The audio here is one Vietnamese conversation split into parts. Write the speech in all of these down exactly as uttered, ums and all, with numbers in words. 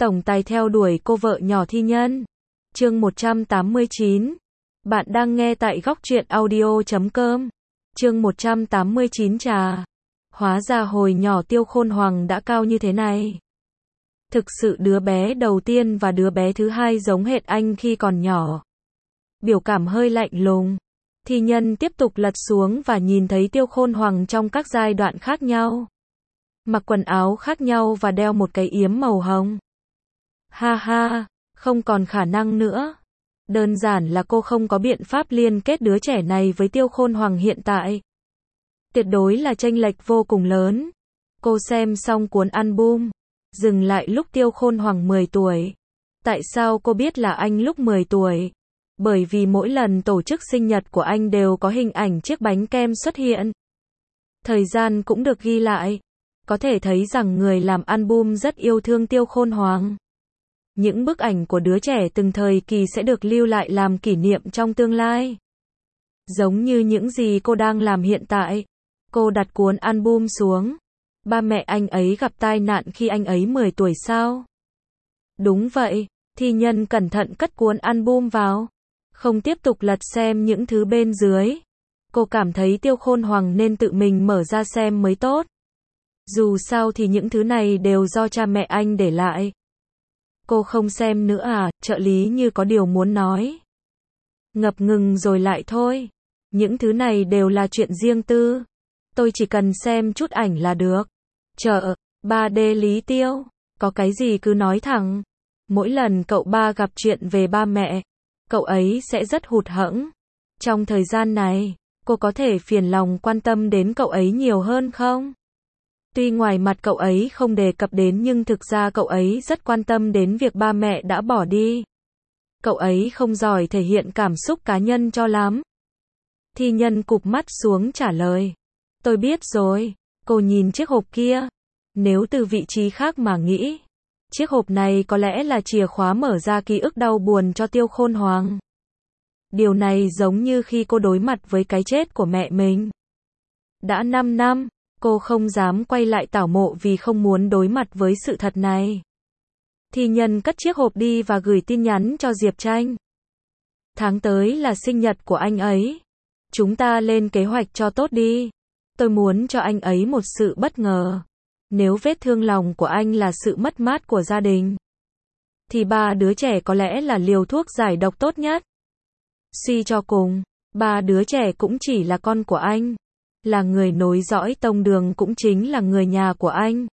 tổng tài theo đuổi cô vợ nhỏ thi nhân. Chương một trăm tám mươi chín. Bạn đang nghe tại góc truyện audio chấm com. Chương một trăm tám mươi chín trà. Hóa ra hồi nhỏ Tiêu Khôn Hoàng đã cao như thế này. Thực sự đứa bé đầu tiên và đứa bé thứ hai giống hệt anh khi còn nhỏ. Biểu cảm hơi lạnh lùng. Thi nhân tiếp tục lật xuống và nhìn thấy Tiêu Khôn Hoàng trong các giai đoạn khác nhau. Mặc quần áo khác nhau và đeo một cái yếm màu hồng. Ha ha, không còn khả năng nữa. Đơn giản là cô không có biện pháp liên kết đứa trẻ này với Tiêu Khôn Hoàng hiện tại. Tuyệt đối là chênh lệch vô cùng lớn. Cô xem xong cuốn album, dừng lại lúc Tiêu Khôn Hoàng mười tuổi. Tại sao cô biết là anh lúc mười tuổi? Bởi vì mỗi lần tổ chức sinh nhật của anh đều có hình ảnh chiếc bánh kem xuất hiện. Thời gian cũng được ghi lại. Có thể thấy rằng người làm album rất yêu thương Tiêu Khôn Hoàng. Những bức ảnh của đứa trẻ từng thời kỳ sẽ được lưu lại làm kỷ niệm trong tương lai. Giống như những gì cô đang làm hiện tại. Cô đặt cuốn album xuống. Ba mẹ anh ấy gặp tai nạn khi anh ấy mười tuổi sao? Đúng vậy, thi nhân cẩn thận cất cuốn album vào. Không tiếp tục lật xem những thứ bên dưới. Cô cảm thấy Tiêu Khôn Hoàng nên tự mình mở ra xem mới tốt. Dù sao thì những thứ này đều do cha mẹ anh để lại. Cô không xem nữa à? Trợ lý như có điều muốn nói. Ngập ngừng rồi lại thôi. Những thứ này đều là chuyện riêng tư. Tôi chỉ cần xem chút ảnh là được. Chợ, ba D Lý Tiêu, có cái gì cứ nói thẳng. Mỗi lần cậu ba gặp chuyện về ba mẹ, cậu ấy sẽ rất hụt hẫng. Trong thời gian này, cô có thể phiền lòng quan tâm đến cậu ấy nhiều hơn không? Tuy ngoài mặt cậu ấy không đề cập đến nhưng thực ra cậu ấy rất quan tâm đến việc ba mẹ đã bỏ đi. Cậu ấy không giỏi thể hiện cảm xúc cá nhân cho lắm. Thi nhân cụp mắt xuống trả lời. Tôi biết rồi. Cô nhìn chiếc hộp kia. Nếu từ vị trí khác mà nghĩ, chiếc hộp này có lẽ là chìa khóa mở ra ký ức đau buồn cho Tiêu Khôn Hoàng. Điều này giống như khi cô đối mặt với cái chết của mẹ mình. Đã năm năm, cô không dám quay lại tảo mộ vì không muốn đối mặt với sự thật này. Thi nhân cất chiếc hộp đi và gửi tin nhắn cho Diệp Tranh. Tháng tới là sinh nhật của anh ấy. Chúng ta lên kế hoạch cho tốt đi. Tôi muốn cho anh ấy một sự bất ngờ. Nếu vết thương lòng của anh là sự mất mát của gia đình, thì ba đứa trẻ có lẽ là liều thuốc giải độc tốt nhất. Suy cho cùng, ba đứa trẻ cũng chỉ là con của anh. Là người nối dõi tông đường cũng chính là người nhà của anh.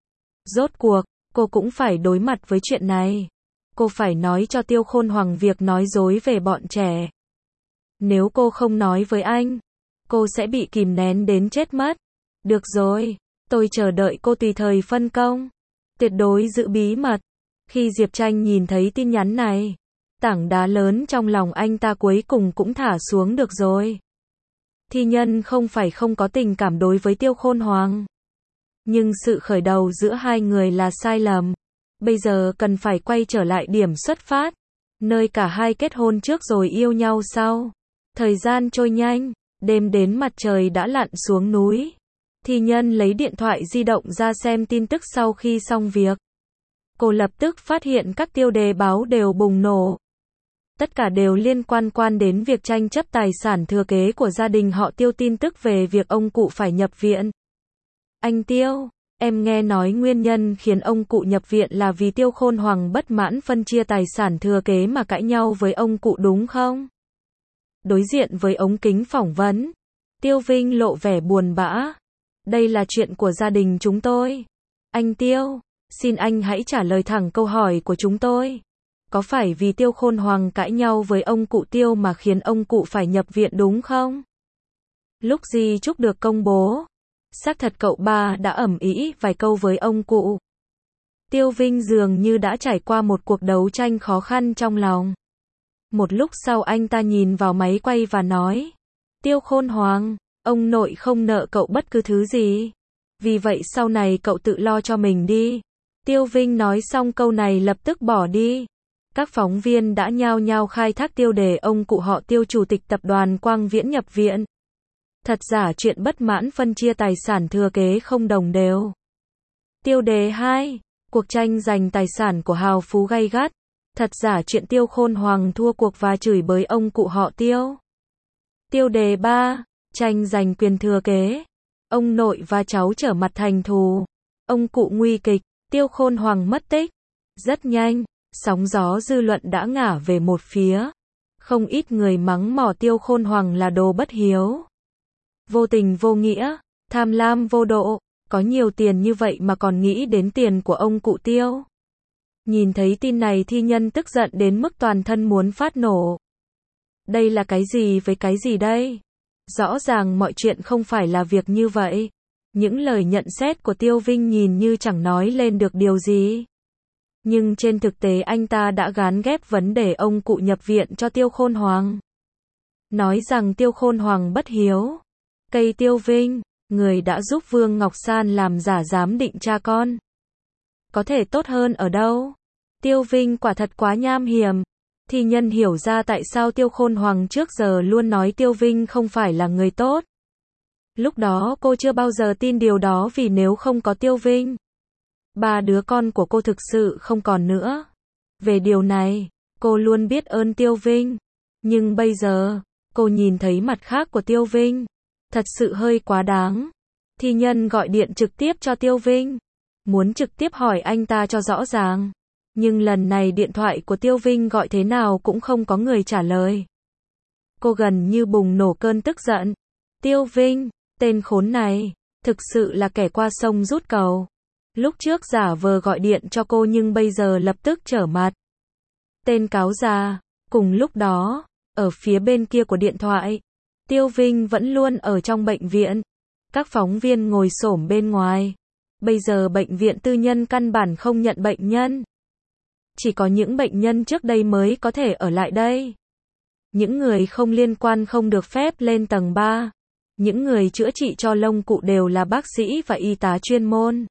Rốt cuộc, cô cũng phải đối mặt với chuyện này. Cô phải nói cho Tiêu Khôn Hoàng việc nói dối về bọn trẻ. Nếu cô không nói với anh, cô sẽ bị kìm nén đến chết mất. Được rồi, tôi chờ đợi cô tùy thời phân công. Tuyệt đối giữ bí mật. Khi Diệp Tranh nhìn thấy tin nhắn này, tảng đá lớn trong lòng anh ta cuối cùng cũng thả xuống được rồi. Thi nhân không phải không có tình cảm đối với Tiêu Khôn Hoàng. Nhưng sự khởi đầu giữa hai người là sai lầm. Bây giờ cần phải quay trở lại điểm xuất phát, nơi cả hai kết hôn trước rồi yêu nhau sau. Thời gian trôi nhanh, đêm đến mặt trời đã lặn xuống núi. Thi nhân lấy điện thoại di động ra xem tin tức sau khi xong việc. Cô lập tức phát hiện các tiêu đề báo đều bùng nổ. Tất cả đều liên quan quan đến việc tranh chấp tài sản thừa kế của gia đình họ Tiêu, tin tức về việc ông cụ phải nhập viện. Anh Tiêu, em nghe nói nguyên nhân khiến ông cụ nhập viện là vì Tiêu Khôn Hoàng bất mãn phân chia tài sản thừa kế mà cãi nhau với ông cụ đúng không? Đối diện với ống kính phỏng vấn, Tiêu Vinh lộ vẻ buồn bã. Đây là chuyện của gia đình chúng tôi. Anh Tiêu, xin anh hãy trả lời thẳng câu hỏi của chúng tôi. Có phải vì Tiêu Khôn Hoàng cãi nhau với ông cụ Tiêu mà khiến ông cụ phải nhập viện đúng không? Lúc di chúc được công bố, xác thật cậu ba đã ầm ĩ vài câu với ông cụ. Tiêu Vinh dường như đã trải qua một cuộc đấu tranh khó khăn trong lòng. Một lúc sau anh ta nhìn vào máy quay và nói. Tiêu Khôn Hoàng, ông nội không nợ cậu bất cứ thứ gì. Vì vậy sau này cậu tự lo cho mình đi. Tiêu Vinh nói xong câu này lập tức bỏ đi. Các phóng viên đã nhao nhao khai thác tiêu đề ông cụ họ Tiêu chủ tịch tập đoàn Quang Viễn nhập viện. Thật giả chuyện bất mãn phân chia tài sản thừa kế không đồng đều. Tiêu đề hai. Cuộc tranh giành tài sản của hào phú gay gắt. Thật giả chuyện Tiêu Khôn Hoàng thua cuộc và chửi bới ông cụ họ Tiêu. Tiêu đề ba. Tranh giành quyền thừa kế. Ông nội và cháu trở mặt thành thù. Ông cụ nguy kịch, Tiêu Khôn Hoàng mất tích. Rất nhanh, sóng gió dư luận đã ngả về một phía. Không ít người mắng mỏ Tiêu Khôn Hoàng là đồ bất hiếu, vô tình vô nghĩa, tham lam vô độ, có nhiều tiền như vậy mà còn nghĩ đến tiền của ông cụ Tiêu. Nhìn thấy tin này thi nhân tức giận đến mức toàn thân muốn phát nổ. Đây là cái gì với cái gì đây? Rõ ràng mọi chuyện không phải là việc như vậy. Những lời nhận xét của Tiêu Vinh nhìn như chẳng nói lên được điều gì. Nhưng trên thực tế anh ta đã gán ghép vấn đề ông cụ nhập viện cho Tiêu Khôn Hoàng. Nói rằng Tiêu Khôn Hoàng bất hiếu. Cây Tiêu Vinh, người đã giúp Vương Ngọc San làm giả giám định cha con. Có thể tốt hơn ở đâu? Tiêu Vinh quả thật quá nham hiểm. Thi nhân hiểu ra tại sao Tiêu Khôn Hoàng trước giờ luôn nói Tiêu Vinh không phải là người tốt. Lúc đó cô chưa bao giờ tin điều đó vì nếu không có Tiêu Vinh, ba đứa con của cô thực sự không còn nữa. Về điều này, cô luôn biết ơn Tiêu Vinh. Nhưng bây giờ, cô nhìn thấy mặt khác của Tiêu Vinh. Thật sự hơi quá đáng. Thi nhân gọi điện trực tiếp cho Tiêu Vinh. Muốn trực tiếp hỏi anh ta cho rõ ràng. Nhưng lần này điện thoại của Tiêu Vinh gọi thế nào cũng không có người trả lời. Cô gần như bùng nổ cơn tức giận. Tiêu Vinh, tên khốn này, thực sự là kẻ qua sông rút cầu. Lúc trước giả vờ gọi điện cho cô nhưng bây giờ lập tức trở mặt. Tên cáo già. Cùng lúc đó, ở phía bên kia của điện thoại, Tiêu Vinh vẫn luôn ở trong bệnh viện. Các phóng viên ngồi xổm bên ngoài. Bây giờ bệnh viện tư nhân căn bản không nhận bệnh nhân. Chỉ có những bệnh nhân trước đây mới có thể ở lại đây. Những người không liên quan không được phép lên tầng ba. Những người chữa trị cho lông cụ đều là bác sĩ và y tá chuyên môn.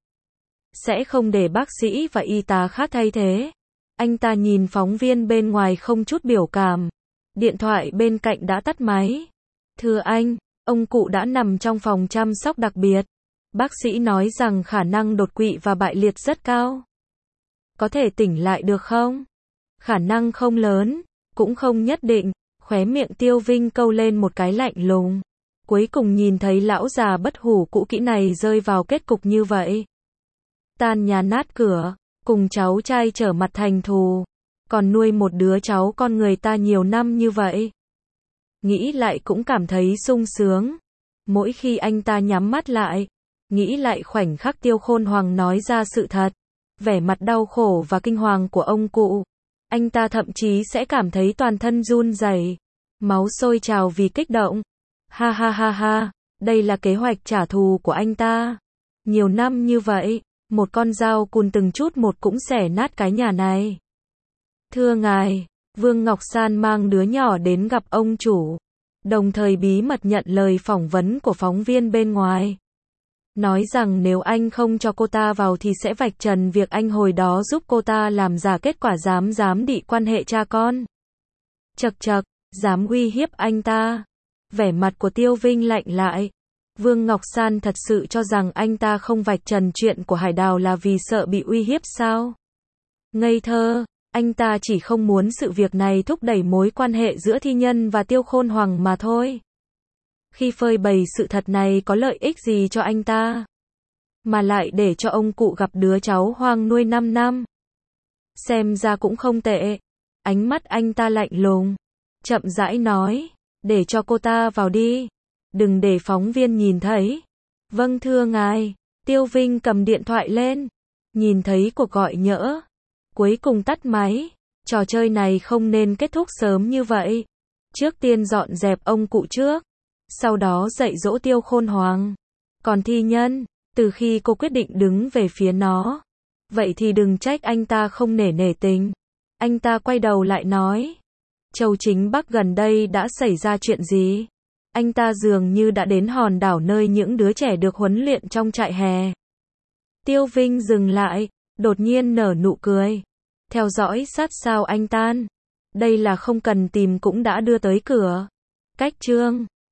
Sẽ không để bác sĩ và y tá khác thay thế. Anh ta nhìn phóng viên bên ngoài không chút biểu cảm. Điện thoại bên cạnh đã tắt máy. Thưa anh, ông cụ đã nằm trong phòng chăm sóc đặc biệt. Bác sĩ nói rằng khả năng đột quỵ và bại liệt rất cao. Có thể tỉnh lại được không? Khả năng không lớn, cũng không nhất định. Khóe miệng Tiêu Vinh câu lên một cái lạnh lùng. Cuối cùng nhìn thấy lão già bất hủ cũ kỹ này rơi vào kết cục như vậy. Tan nhà nát cửa, cùng cháu trai trở mặt thành thù. Còn nuôi một đứa cháu con người ta nhiều năm như vậy. Nghĩ lại cũng cảm thấy sung sướng. Mỗi khi anh ta nhắm mắt lại, nghĩ lại khoảnh khắc Tiêu Khôn Hoàng nói ra sự thật. Vẻ mặt đau khổ và kinh hoàng của ông cụ. Anh ta thậm chí sẽ cảm thấy toàn thân run rẩy, máu sôi trào vì kích động. Ha ha ha ha, đây là kế hoạch trả thù của anh ta. Nhiều năm như vậy, một con dao cùn từng chút một cũng xẻ nát cái nhà này. Thưa ngài, Vương Ngọc San mang đứa nhỏ đến gặp ông chủ, đồng thời bí mật nhận lời phỏng vấn của phóng viên bên ngoài. Nói rằng nếu anh không cho cô ta vào thì sẽ vạch trần việc anh hồi đó giúp cô ta làm giả kết quả giám giám định quan hệ cha con. Chậc chậc, dám uy hiếp anh ta. Vẻ mặt của Tiêu Vinh lạnh lại. Vương Ngọc San thật sự cho rằng anh ta không vạch trần chuyện của Hải Đào là vì sợ bị uy hiếp sao? Ngây thơ, anh ta chỉ không muốn sự việc này thúc đẩy mối quan hệ giữa thi nhân và Tiêu Khôn Hoàng mà thôi. Khi phơi bày sự thật này có lợi ích gì cho anh ta? Mà lại để cho ông cụ gặp đứa cháu hoang nuôi năm năm. Xem ra cũng không tệ. Ánh mắt anh ta lạnh lùng, chậm rãi nói, để cho cô ta vào đi. Đừng để phóng viên nhìn thấy. Vâng thưa ngài. Tiêu Vinh cầm điện thoại lên. Nhìn thấy cuộc gọi nhỡ. Cuối cùng tắt máy. Trò chơi này không nên kết thúc sớm như vậy. Trước tiên dọn dẹp ông cụ trước. Sau đó dạy dỗ Tiêu Khôn Hoàng. Còn thi nhân, từ khi cô quyết định đứng về phía nó, vậy thì đừng trách anh ta không nể nể tình. Anh ta quay đầu lại nói, Châu Chính Bắc gần đây đã xảy ra chuyện gì? Anh ta dường như đã đến hòn đảo nơi những đứa trẻ được huấn luyện trong trại hè. Tiêu Vinh dừng lại, đột nhiên nở nụ cười. Theo dõi sát sao anh tan. Đây là không cần tìm cũng đã đưa tới cửa. Cách chương